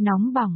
Nóng bỏng,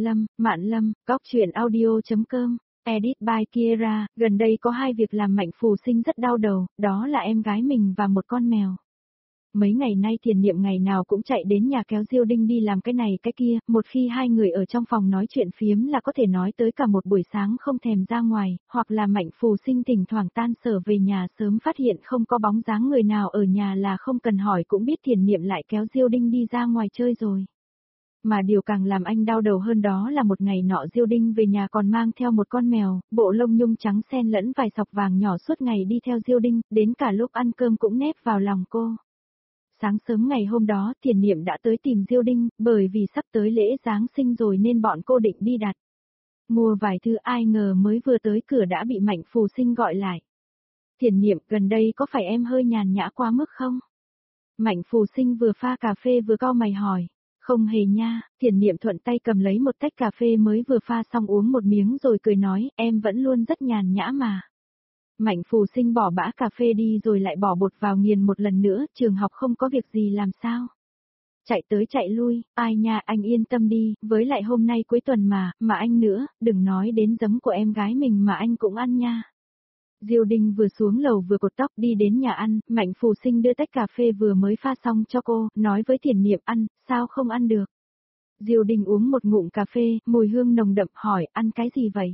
Mạn Lâm, góc truyện audio.com, edit by Kiera, gần đây có hai việc làm Mạnh Phù Sinh rất đau đầu, đó là em gái mình và một con mèo. Mấy ngày nay Thiền Niệm ngày nào cũng chạy đến nhà kéo Diêu Đinh đi làm cái này cái kia, một khi hai người ở trong phòng nói chuyện phiếm là có thể nói tới cả một buổi sáng không thèm ra ngoài, hoặc là Mạnh Phù Sinh thỉnh thoảng tan sở về nhà sớm phát hiện không có bóng dáng người nào ở nhà là không cần hỏi cũng biết Thiền Niệm lại kéo Diêu Đinh đi ra ngoài chơi rồi. Mà điều càng làm anh đau đầu hơn đó là một ngày nọ Diêu Đinh về nhà còn mang theo một con mèo, bộ lông nhung trắng xen lẫn vài sọc vàng nhỏ suốt ngày đi theo Diêu Đinh, đến cả lúc ăn cơm cũng nép vào lòng cô. Sáng sớm ngày hôm đó Thiền Niệm đã tới tìm Diêu Đinh, bởi vì sắp tới lễ Giáng sinh rồi nên bọn cô định đi đặt mua vài thứ, ai ngờ mới vừa tới cửa đã bị Mạnh Phù Sinh gọi lại. Thiền Niệm, gần đây có phải em hơi nhàn nhã quá mức không? Mạnh Phù Sinh vừa pha cà phê vừa cau mày hỏi. Không hề nha, Thiền Niệm thuận tay cầm lấy một tách cà phê mới vừa pha xong uống một miếng rồi cười nói, em vẫn luôn rất nhàn nhã mà. Mạnh Phù Sinh bỏ bã cà phê đi rồi lại bỏ bột vào nghiền một lần nữa, trường học không có việc gì làm sao? Chạy tới chạy lui, ai nha, anh yên tâm đi, với lại hôm nay cuối tuần mà anh nữa, đừng nói đến giấm của em gái mình mà anh cũng ăn nha. Diêu Đinh vừa xuống lầu vừa cột tóc đi đến nhà ăn, Mạnh Phù Sinh đưa tách cà phê vừa mới pha xong cho cô, nói với Thiền Niệm ăn, sao không ăn được. Diêu Đinh uống một ngụm cà phê, mùi hương nồng đậm hỏi, ăn cái gì vậy?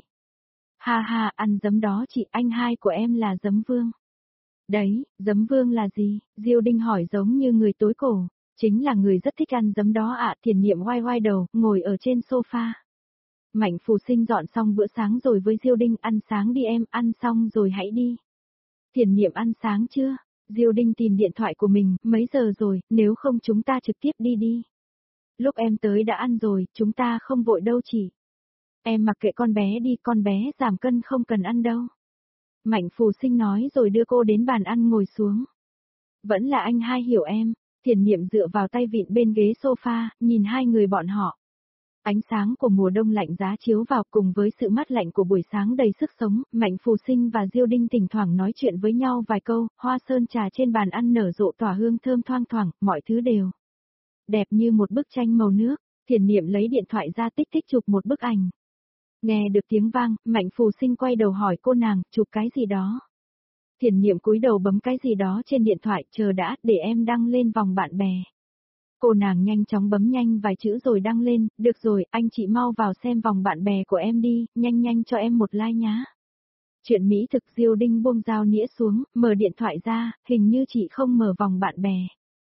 Ha ha, ăn giấm đó chị, anh hai của em là giấm vương. Đấy, giấm vương là gì? Diêu Đinh hỏi giống như người tối cổ, chính là người rất thích ăn giấm đó ạ. Thiền Niệm oai oai đầu, ngồi ở trên sofa. Mạnh Phù Sinh dọn xong bữa sáng rồi với Diêu Đinh, ăn sáng đi em, ăn xong rồi hãy đi. Thiền Niệm ăn sáng chưa? Diêu Đinh tìm điện thoại của mình, mấy giờ rồi, nếu không chúng ta trực tiếp đi đi. Lúc em tới đã ăn rồi, chúng ta không vội đâu chị. Em mặc kệ con bé đi, con bé giảm cân không cần ăn đâu. Mạnh Phù Sinh nói rồi đưa cô đến bàn ăn ngồi xuống. Vẫn là anh hai hiểu em. Thiền Niệm dựa vào tay vịn bên ghế sofa, nhìn hai người bọn họ. Ánh sáng của mùa đông lạnh giá chiếu vào cùng với sự mát lạnh của buổi sáng đầy sức sống, Mạnh Phù Sinh và Diêu Đinh thỉnh thoảng nói chuyện với nhau vài câu, hoa sơn trà trên bàn ăn nở rộ tỏa hương thơm thoang thoảng, mọi thứ đều đẹp như một bức tranh màu nước. Thiền Niệm lấy điện thoại ra tích tích chụp một bức ảnh. Nghe được tiếng vang, Mạnh Phù Sinh quay đầu hỏi cô nàng, chụp cái gì đó. Thiền Niệm cúi đầu bấm cái gì đó trên điện thoại, chờ đã, để em đăng lên vòng bạn bè. Cô nàng nhanh chóng bấm nhanh vài chữ rồi đăng lên, được rồi, anh chị mau vào xem vòng bạn bè của em đi, nhanh nhanh cho em một like nhá. Chuyện mỹ thực. Diêu Đinh buông dao nĩa xuống, mở điện thoại ra, hình như chị không mở vòng bạn bè.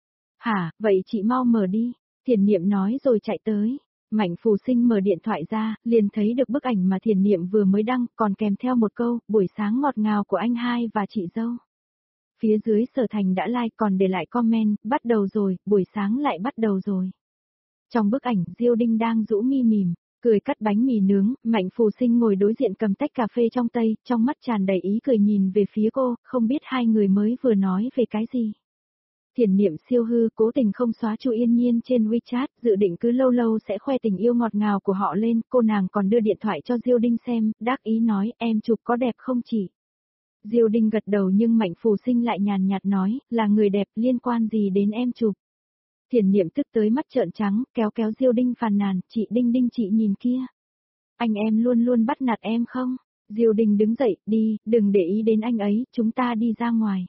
Hả, vậy chị mau mở đi, Thiền Niệm nói rồi chạy tới. Mạnh Phù Sinh mở điện thoại ra, liền thấy được bức ảnh mà Thiền Niệm vừa mới đăng, còn kèm theo một câu, buổi sáng ngọt ngào của anh hai và chị dâu. Phía dưới Sở Thành đã like còn để lại comment, bắt đầu rồi, buổi sáng lại bắt đầu rồi. Trong bức ảnh, Diêu Đinh đang rũ mi mỉm, cười cắt bánh mì nướng, Mạnh Phù Sinh ngồi đối diện cầm tách cà phê trong tay, trong mắt tràn đầy ý cười nhìn về phía cô, không biết hai người mới vừa nói về cái gì. Thiền Niệm siêu hư, cố tình không xóa Chu Yên Nhiên trên WeChat, dự định cứ lâu lâu sẽ khoe tình yêu ngọt ngào của họ lên, cô nàng còn đưa điện thoại cho Diêu Đinh xem, đắc ý nói, em chụp có đẹp không chị? Diêu Đinh gật đầu nhưng Mạnh Phù Sinh lại nhàn nhạt nói, là người đẹp, liên quan gì đến em chụp? Thiền Niệm tức tới mắt trợn trắng, kéo kéo Diêu Đinh phàn nàn, chị Đinh Đinh chị nhìn kia. Anh em luôn luôn bắt nạt em không? Diêu Đinh đứng dậy, đi, đừng để ý đến anh ấy, chúng ta đi ra ngoài.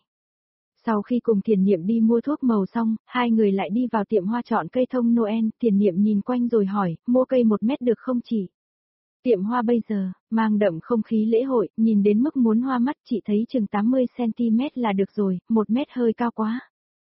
Sau khi cùng Thiền Niệm đi mua thuốc màu xong, hai người lại đi vào tiệm hoa chọn cây thông Noel, Thiền Niệm nhìn quanh rồi hỏi, mua cây 1 mét được không chị? Tiệm hoa bây giờ, mang đậm không khí lễ hội, nhìn đến mức muốn hoa mắt, chị thấy chừng 80cm là được rồi, 1 mét hơi cao quá.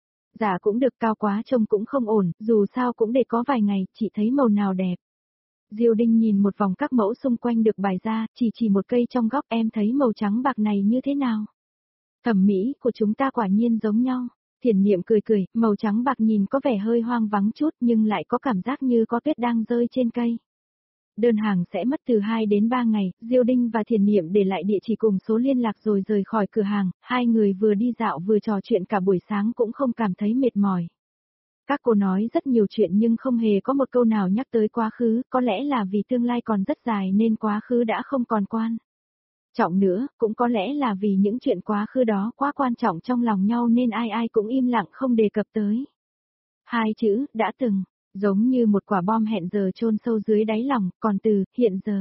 Dạ cũng được, cao quá trông cũng không ổn, dù sao cũng để có vài ngày, chị thấy màu nào đẹp. Diêu Đinh nhìn một vòng các mẫu xung quanh được bày ra, chỉ một cây trong góc, em thấy màu trắng bạc này như thế nào? Thẩm mỹ của chúng ta quả nhiên giống nhau. Thiền Niệm cười cười, màu trắng bạc nhìn có vẻ hơi hoang vắng chút nhưng lại có cảm giác như có tuyết đang rơi trên cây. Đơn hàng sẽ mất từ 2 đến 3 ngày, Diêu Đinh và Thiền Niệm để lại địa chỉ cùng số liên lạc rồi rời khỏi cửa hàng, hai người vừa đi dạo vừa trò chuyện cả buổi sáng cũng không cảm thấy mệt mỏi. Các cô nói rất nhiều chuyện nhưng không hề có một câu nào nhắc tới quá khứ, có lẽ là vì tương lai còn rất dài nên quá khứ đã không còn quan trọng nữa, cũng có lẽ là vì những chuyện quá khứ đó quá quan trọng trong lòng nhau nên ai ai cũng im lặng không đề cập tới. Hai chữ, đã từng. Giống như một quả bom hẹn giờ chôn sâu dưới đáy lòng, còn từ hiện giờ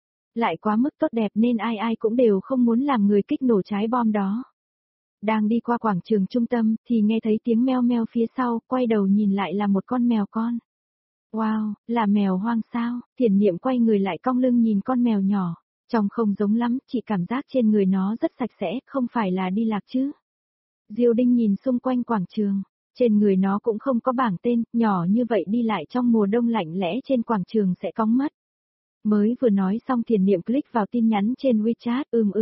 lại quá mức tốt đẹp nên ai ai cũng đều không muốn làm người kích nổ trái bom đó. Đang đi qua quảng trường trung tâm thì nghe thấy tiếng meo meo phía sau, quay đầu nhìn lại là một con mèo con. Wow, là mèo hoang sao? Thiển Niệm quay người lại cong lưng nhìn con mèo nhỏ. Trông không giống lắm, chị cảm giác trên người nó rất sạch sẽ, không phải là đi lạc chứ. Diêu Đinh nhìn xung quanh quảng trường. Trên người nó cũng không có bảng tên, nhỏ như vậy đi lại trong mùa đông lạnh lẽ trên quảng trường sẽ cóng mất. Mới vừa nói xong Thiển Niệm click vào tin nhắn trên WeChat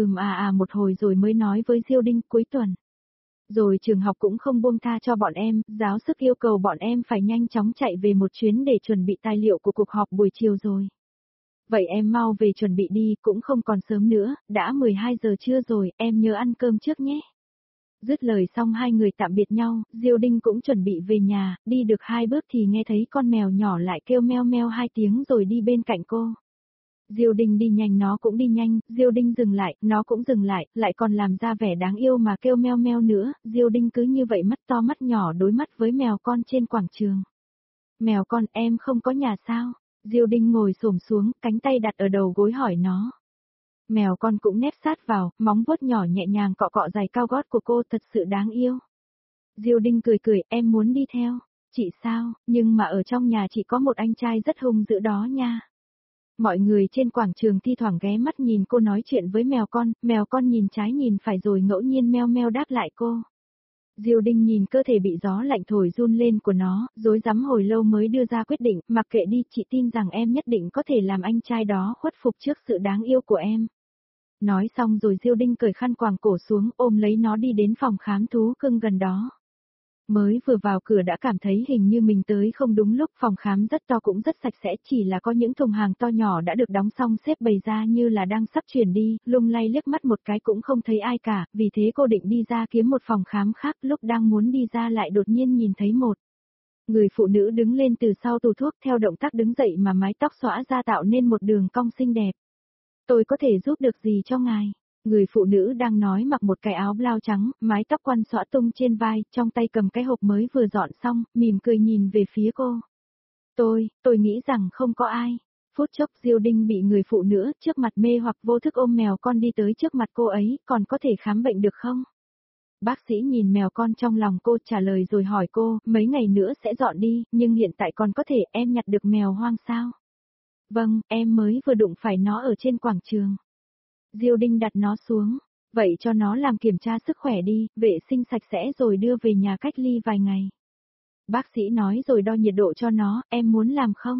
một hồi rồi mới nói với Diêu Đinh cuối tuần. Rồi trường học cũng không buông tha cho bọn em, giáo sức yêu cầu bọn em phải nhanh chóng chạy về một chuyến để chuẩn bị tài liệu của cuộc họp buổi chiều rồi. Vậy em mau về chuẩn bị đi, cũng không còn sớm nữa, đã 12 giờ trưa rồi, em nhớ ăn cơm trước nhé. Dứt lời xong hai người tạm biệt nhau, Diêu Đinh cũng chuẩn bị về nhà, đi được 2 bước thì nghe thấy con mèo nhỏ lại kêu meo meo 2 tiếng rồi đi bên cạnh cô. Diêu Đinh đi nhanh nó cũng đi nhanh, Diêu Đinh dừng lại, nó cũng dừng lại còn làm ra vẻ đáng yêu mà kêu meo meo nữa, Diêu Đinh cứ như vậy mắt to mắt nhỏ đối mắt với mèo con trên quảng trường. Mèo con em không có nhà sao? Diêu Đinh ngồi xổm xuống, cánh tay đặt ở đầu gối hỏi nó. Mèo con cũng nép sát vào, móng vuốt nhỏ nhẹ nhàng cọ cọ giày cao gót của cô thật sự đáng yêu. Diêu Đinh cười cười, em muốn đi theo. Chị sao, nhưng mà ở trong nhà chị có một anh trai rất hung dữ đó nha. Mọi người trên quảng trường thi thoảng ghé mắt nhìn cô nói chuyện với mèo con nhìn trái nhìn phải rồi ngẫu nhiên meo meo đáp lại cô. Diêu Đinh nhìn cơ thể bị gió lạnh thổi run lên của nó, rối rắm hồi lâu mới đưa ra quyết định, mặc kệ đi, chị tin rằng em nhất định có thể làm anh trai đó khuất phục trước sự đáng yêu của em. Nói xong rồi Diêu Đinh cởi khăn quàng cổ xuống ôm lấy nó đi đến phòng khám thú cưng gần đó. Mới vừa vào cửa đã cảm thấy hình như mình tới không đúng lúc, phòng khám rất to cũng rất sạch sẽ, chỉ là có những thùng hàng to nhỏ đã được đóng xong xếp bày ra như là đang sắp chuyển đi, lung lay liếc mắt một cái cũng không thấy ai cả, vì thế cô định đi ra kiếm một phòng khám khác, lúc đang muốn đi ra lại đột nhiên nhìn thấy một người phụ nữ đứng lên từ sau tủ thuốc theo động tác đứng dậy mà mái tóc xõa ra tạo nên một đường cong xinh đẹp. Tôi có thể giúp được gì cho ngài? Người phụ nữ đang nói mặc một cái áo blau trắng, mái tóc quăn xõa tung trên vai, trong tay cầm cái hộp mới vừa dọn xong, mỉm cười nhìn về phía cô. Tôi nghĩ rằng không có ai. Phút chốc Diêu Đinh bị người phụ nữ trước mặt mê hoặc vô thức ôm mèo con đi tới trước mặt cô ấy, còn có thể khám bệnh được không? Bác sĩ nhìn mèo con trong lòng cô trả lời rồi hỏi cô, mấy ngày nữa sẽ dọn đi, nhưng hiện tại còn có thể em nhặt được mèo hoang sao? Vâng, em mới vừa đụng phải nó ở trên quảng trường. Diêu Đinh đặt nó xuống, vậy cho nó làm kiểm tra sức khỏe đi, vệ sinh sạch sẽ rồi đưa về nhà cách ly vài ngày. Bác sĩ nói rồi đo nhiệt độ cho nó, em muốn làm không?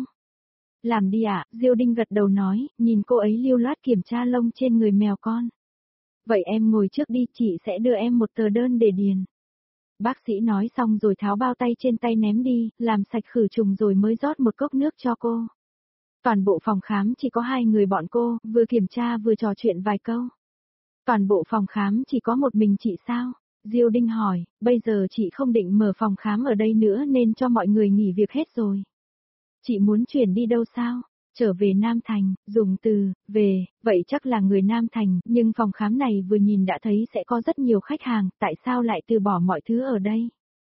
Làm đi ạ, Diêu Đinh gật đầu nói, nhìn cô ấy lưu loát kiểm tra lông trên người mèo con. Vậy em ngồi trước đi, chị sẽ đưa em một tờ đơn để điền. Bác sĩ nói xong rồi tháo bao tay trên tay ném đi, làm sạch khử trùng rồi mới rót một cốc nước cho cô. Toàn bộ phòng khám chỉ có 2 người bọn cô, vừa kiểm tra vừa trò chuyện vài câu. Toàn bộ phòng khám chỉ có một mình chị sao? Diêu Đinh hỏi, bây giờ chị không định mở phòng khám ở đây nữa nên cho mọi người nghỉ việc hết rồi. Chị muốn chuyển đi đâu sao? Trở về Nam Thành, dùng từ, về, vậy chắc là người Nam Thành, nhưng phòng khám này vừa nhìn đã thấy sẽ có rất nhiều khách hàng, tại sao lại từ bỏ mọi thứ ở đây?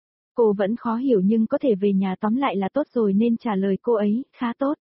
Cô vẫn khó hiểu nhưng có thể về nhà tóm lại là tốt rồi nên trả lời cô ấy, khá tốt.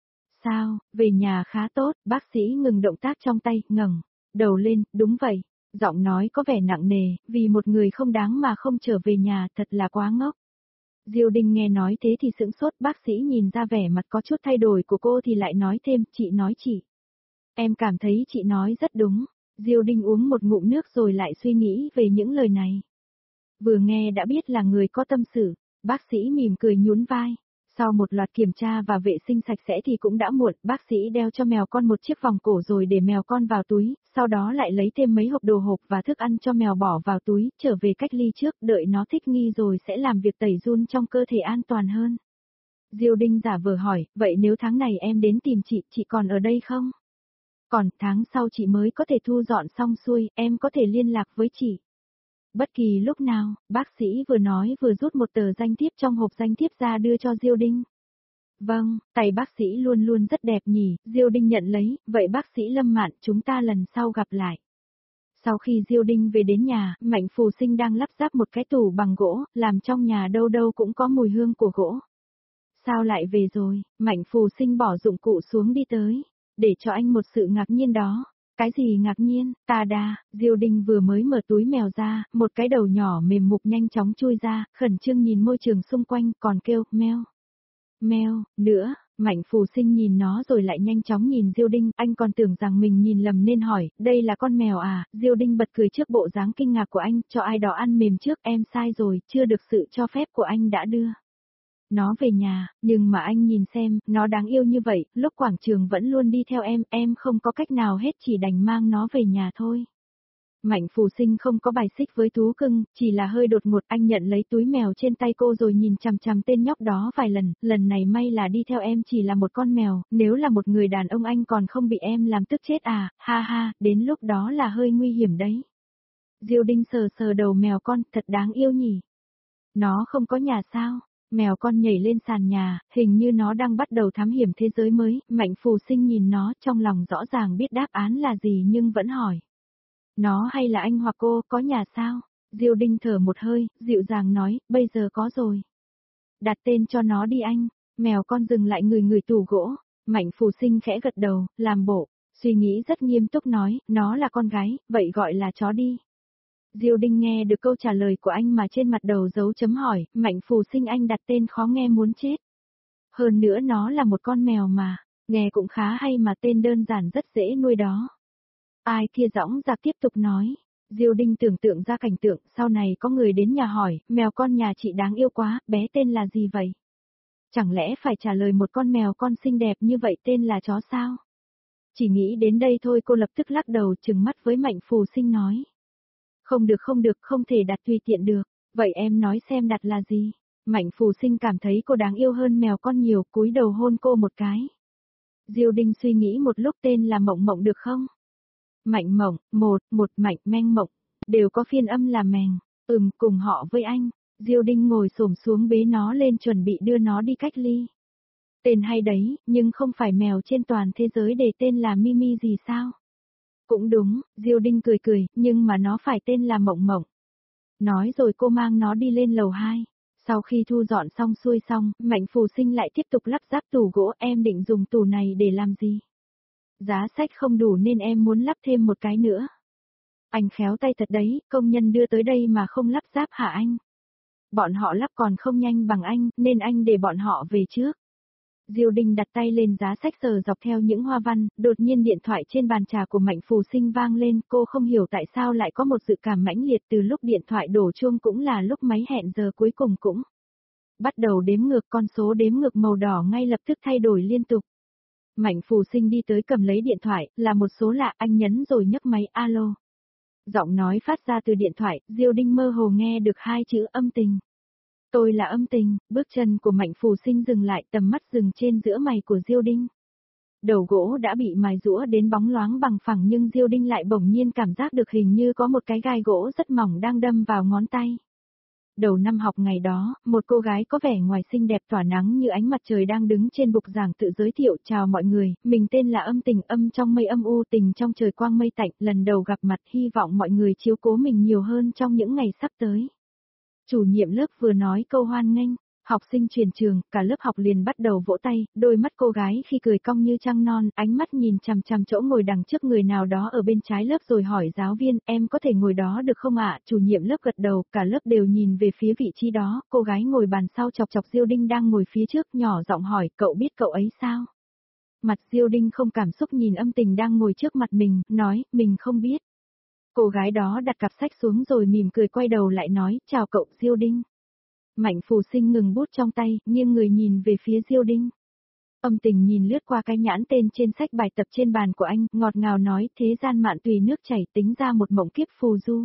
Sao, về nhà khá tốt, bác sĩ ngừng động tác trong tay, ngẩng đầu lên, đúng vậy. Giọng nói có vẻ nặng nề, vì một người không đáng mà không trở về nhà, thật là quá ngốc. Diêu Đinh nghe nói thế thì sững sốt, bác sĩ nhìn ra vẻ mặt có chút thay đổi của cô thì lại nói thêm, chị. Em cảm thấy chị nói rất đúng. Diêu Đinh uống một ngụm nước rồi lại suy nghĩ về những lời này. Vừa nghe đã biết là người có tâm sự, bác sĩ mỉm cười nhún vai. Sau một loạt kiểm tra và vệ sinh sạch sẽ thì cũng đã muộn, bác sĩ đeo cho mèo con một chiếc vòng cổ rồi để mèo con vào túi, sau đó lại lấy thêm mấy hộp đồ hộp và thức ăn cho mèo bỏ vào túi, trở về cách ly trước, đợi nó thích nghi rồi sẽ làm việc tẩy giun trong cơ thể an toàn hơn. Diêu Đinh giả vờ hỏi, vậy nếu tháng này em đến tìm chị còn ở đây không? Còn tháng sau chị mới có thể thu dọn xong xuôi, em có thể liên lạc với chị. Bất kỳ lúc nào, bác sĩ vừa nói vừa rút một tờ danh thiếp trong hộp danh thiếp ra đưa cho Diêu Đinh. Vâng, tay bác sĩ luôn luôn rất đẹp nhỉ, Diêu Đinh nhận lấy, vậy bác sĩ Lâm Mạn chúng ta lần sau gặp lại. Sau khi Diêu Đinh về đến nhà, Mạnh Phù Sinh đang lắp ráp một cái tủ bằng gỗ, làm trong nhà đâu đâu cũng có mùi hương của gỗ. Sao lại về rồi? Mạnh Phù Sinh bỏ dụng cụ xuống đi tới, để cho anh một sự ngạc nhiên đó. Cái gì ngạc nhiên? Ta đa, Diêu Đinh vừa mới mở túi mèo ra, một cái đầu nhỏ mềm mục nhanh chóng chui ra, khẩn trương nhìn môi trường xung quanh, còn kêu, meo. Meo, nữa, Mạnh Phù Sinh nhìn nó rồi lại nhanh chóng nhìn Diêu Đinh, anh còn tưởng rằng mình nhìn lầm nên hỏi, đây là con mèo à? Diêu Đinh bật cười trước bộ dáng kinh ngạc của anh, cho ai đó ăn mềm trước, em sai rồi, chưa được sự cho phép của anh đã đưa nó về nhà, nhưng mà anh nhìn xem, nó đáng yêu như vậy, lúc quảng trường vẫn luôn đi theo em không có cách nào hết chỉ đành mang nó về nhà thôi. Mạnh Phù Sinh không có bài xích với thú cưng, chỉ là hơi đột ngột, anh nhận lấy túi mèo trên tay cô rồi nhìn chằm chằm tên nhóc đó vài lần này may là đi theo em chỉ là một con mèo, nếu là một người đàn ông anh còn không bị em làm tức chết à, ha ha, đến lúc đó là hơi nguy hiểm đấy. Diêu Đinh sờ sờ đầu mèo con, thật đáng yêu nhỉ. Nó không có nhà sao? Mèo con nhảy lên sàn nhà, hình như nó đang bắt đầu thám hiểm thế giới mới, Mạnh Phù Sinh nhìn nó trong lòng rõ ràng biết đáp án là gì nhưng vẫn hỏi. Nó hay là anh hoặc cô có nhà sao? Diêu Đinh thở một hơi, dịu dàng nói, bây giờ có rồi. Đặt tên cho nó đi anh. Mèo con dừng lại người tủ gỗ. Mạnh Phù Sinh khẽ gật đầu, làm bộ, suy nghĩ rất nghiêm túc nói, nó là con gái, vậy gọi là chó đi. Diêu Đinh nghe được câu trả lời của anh mà trên mặt đầu dấu chấm hỏi, Mạnh Phù Sinh anh đặt tên khó nghe muốn chết. Hơn nữa nó là một con mèo mà, nghe cũng khá hay mà tên đơn giản rất dễ nuôi đó. Ai kia dõng dạc tiếp tục nói. Diêu Đinh tưởng tượng ra cảnh tượng, sau này có người đến nhà hỏi, mèo con nhà chị đáng yêu quá, bé tên là gì vậy? Chẳng lẽ phải trả lời một con mèo con xinh đẹp như vậy tên là chó sao? Chỉ nghĩ đến đây thôi cô lập tức lắc đầu trừng mắt với Mạnh Phù Sinh nói. Không được, không thể đặt tùy tiện được, vậy em nói xem đặt là gì? Mạnh Phù Sinh cảm thấy cô đáng yêu hơn mèo con nhiều, cúi đầu hôn cô một cái. Diêu Đinh suy nghĩ một lúc tên là Mộng Mộng được không? Mạnh Mộng, một Mạnh Meng Mộng, đều có phiên âm là mèng, cùng họ với anh. Diêu Đinh ngồi xổm xuống bế nó lên chuẩn bị đưa nó đi cách ly. Tên hay đấy, nhưng không phải mèo trên toàn thế giới để tên là Mimi gì sao? Cũng đúng, Diêu Đinh cười, nhưng mà nó phải tên là Mộng Mộng. Nói rồi cô mang nó đi lên lầu 2. Sau khi thu dọn xong xuôi xong, Mạnh Phù Sinh lại tiếp tục lắp ráp tủ gỗ, em định dùng tủ này để làm gì? Giá sách không đủ nên em muốn lắp thêm một cái nữa. Anh khéo tay thật đấy, công nhân đưa tới đây mà không lắp ráp hả anh? Bọn họ lắp còn không nhanh bằng anh, nên anh để bọn họ về trước. Diêu Đinh đặt tay lên giá sách sờ dọc theo những hoa văn, đột nhiên điện thoại trên bàn trà của Mạnh Phù Sinh vang lên, cô không hiểu tại sao lại có một dự cảm mãnh liệt từ lúc điện thoại đổ chuông cũng là lúc máy hẹn giờ cuối cùng cũng. Bắt đầu đếm ngược con số đếm ngược màu đỏ ngay lập tức thay đổi liên tục. Mạnh Phù Sinh đi tới cầm lấy điện thoại, là một số lạ, anh nhấn rồi nhấc máy alo. Giọng nói phát ra từ điện thoại, Diêu Đinh mơ hồ nghe được hai chữ âm tình. Tôi là âm tình, bước chân của Mạnh Phù Sinh dừng lại, tầm mắt dừng trên giữa mày của Diêu Đinh. Đầu gỗ đã bị mài rũa đến bóng loáng bằng phẳng nhưng Diêu Đinh lại bỗng nhiên cảm giác được hình như có một cái gai gỗ rất mỏng đang đâm vào ngón tay. Đầu năm học ngày đó, một cô gái có vẻ ngoài xinh đẹp tỏa nắng như ánh mặt trời đang đứng trên bục giảng tự giới thiệu, chào mọi người, mình tên là Âm Tình, âm trong mây âm u, tình trong trời quang mây tạnh, lần đầu gặp mặt, hy vọng mọi người chiếu cố mình nhiều hơn trong những ngày sắp tới. Chủ nhiệm lớp vừa nói câu hoan nghênh, học sinh chuyển trường, cả lớp học liền bắt đầu vỗ tay, đôi mắt cô gái khi cười cong như trăng non, ánh mắt nhìn chằm chằm chỗ ngồi đằng trước người nào đó ở bên trái lớp rồi hỏi giáo viên, em có thể ngồi đó được không ạ? Chủ nhiệm lớp gật đầu, cả lớp đều nhìn về phía vị trí đó, cô gái ngồi bàn sau chọc chọc Diêu Đinh đang ngồi phía trước, nhỏ giọng hỏi, cậu biết cậu ấy sao? Mặt Diêu Đinh không cảm xúc nhìn Âm Tình đang ngồi trước mặt mình, nói, mình không biết. Cô gái đó đặt cặp sách xuống rồi mỉm cười quay đầu lại nói, chào cậu Diêu Đinh. Mạnh Phù Sinh ngừng bút trong tay, nghiêng người nhìn về phía Diêu Đinh. Âm Tình nhìn lướt qua cái nhãn tên trên sách bài tập trên bàn của anh, ngọt ngào nói, thế gian mạn tùy nước chảy, tính ra một mộng kiếp phù du.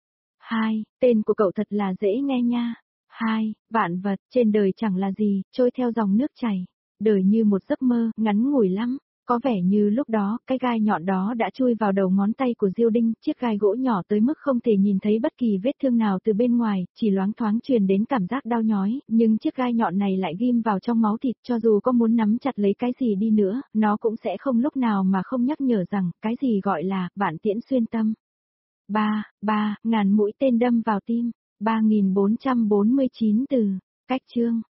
2, tên của cậu thật là dễ nghe nha. 2, vạn vật, trên đời chẳng là gì, trôi theo dòng nước chảy. Đời như một giấc mơ, ngắn ngủi lắm. Có vẻ như lúc đó, cái gai nhọn đó đã chui vào đầu ngón tay của Diêu Đinh, chiếc gai gỗ nhỏ tới mức không thể nhìn thấy bất kỳ vết thương nào từ bên ngoài, chỉ loáng thoáng truyền đến cảm giác đau nhói, nhưng chiếc gai nhọn này lại ghim vào trong máu thịt, cho dù có muốn nắm chặt lấy cái gì đi nữa, nó cũng sẽ không lúc nào mà không nhắc nhở rằng, cái gì gọi là, vạn tiễn xuyên tâm. 3, ngàn mũi tên đâm vào tim, 3449 từ, cách chương.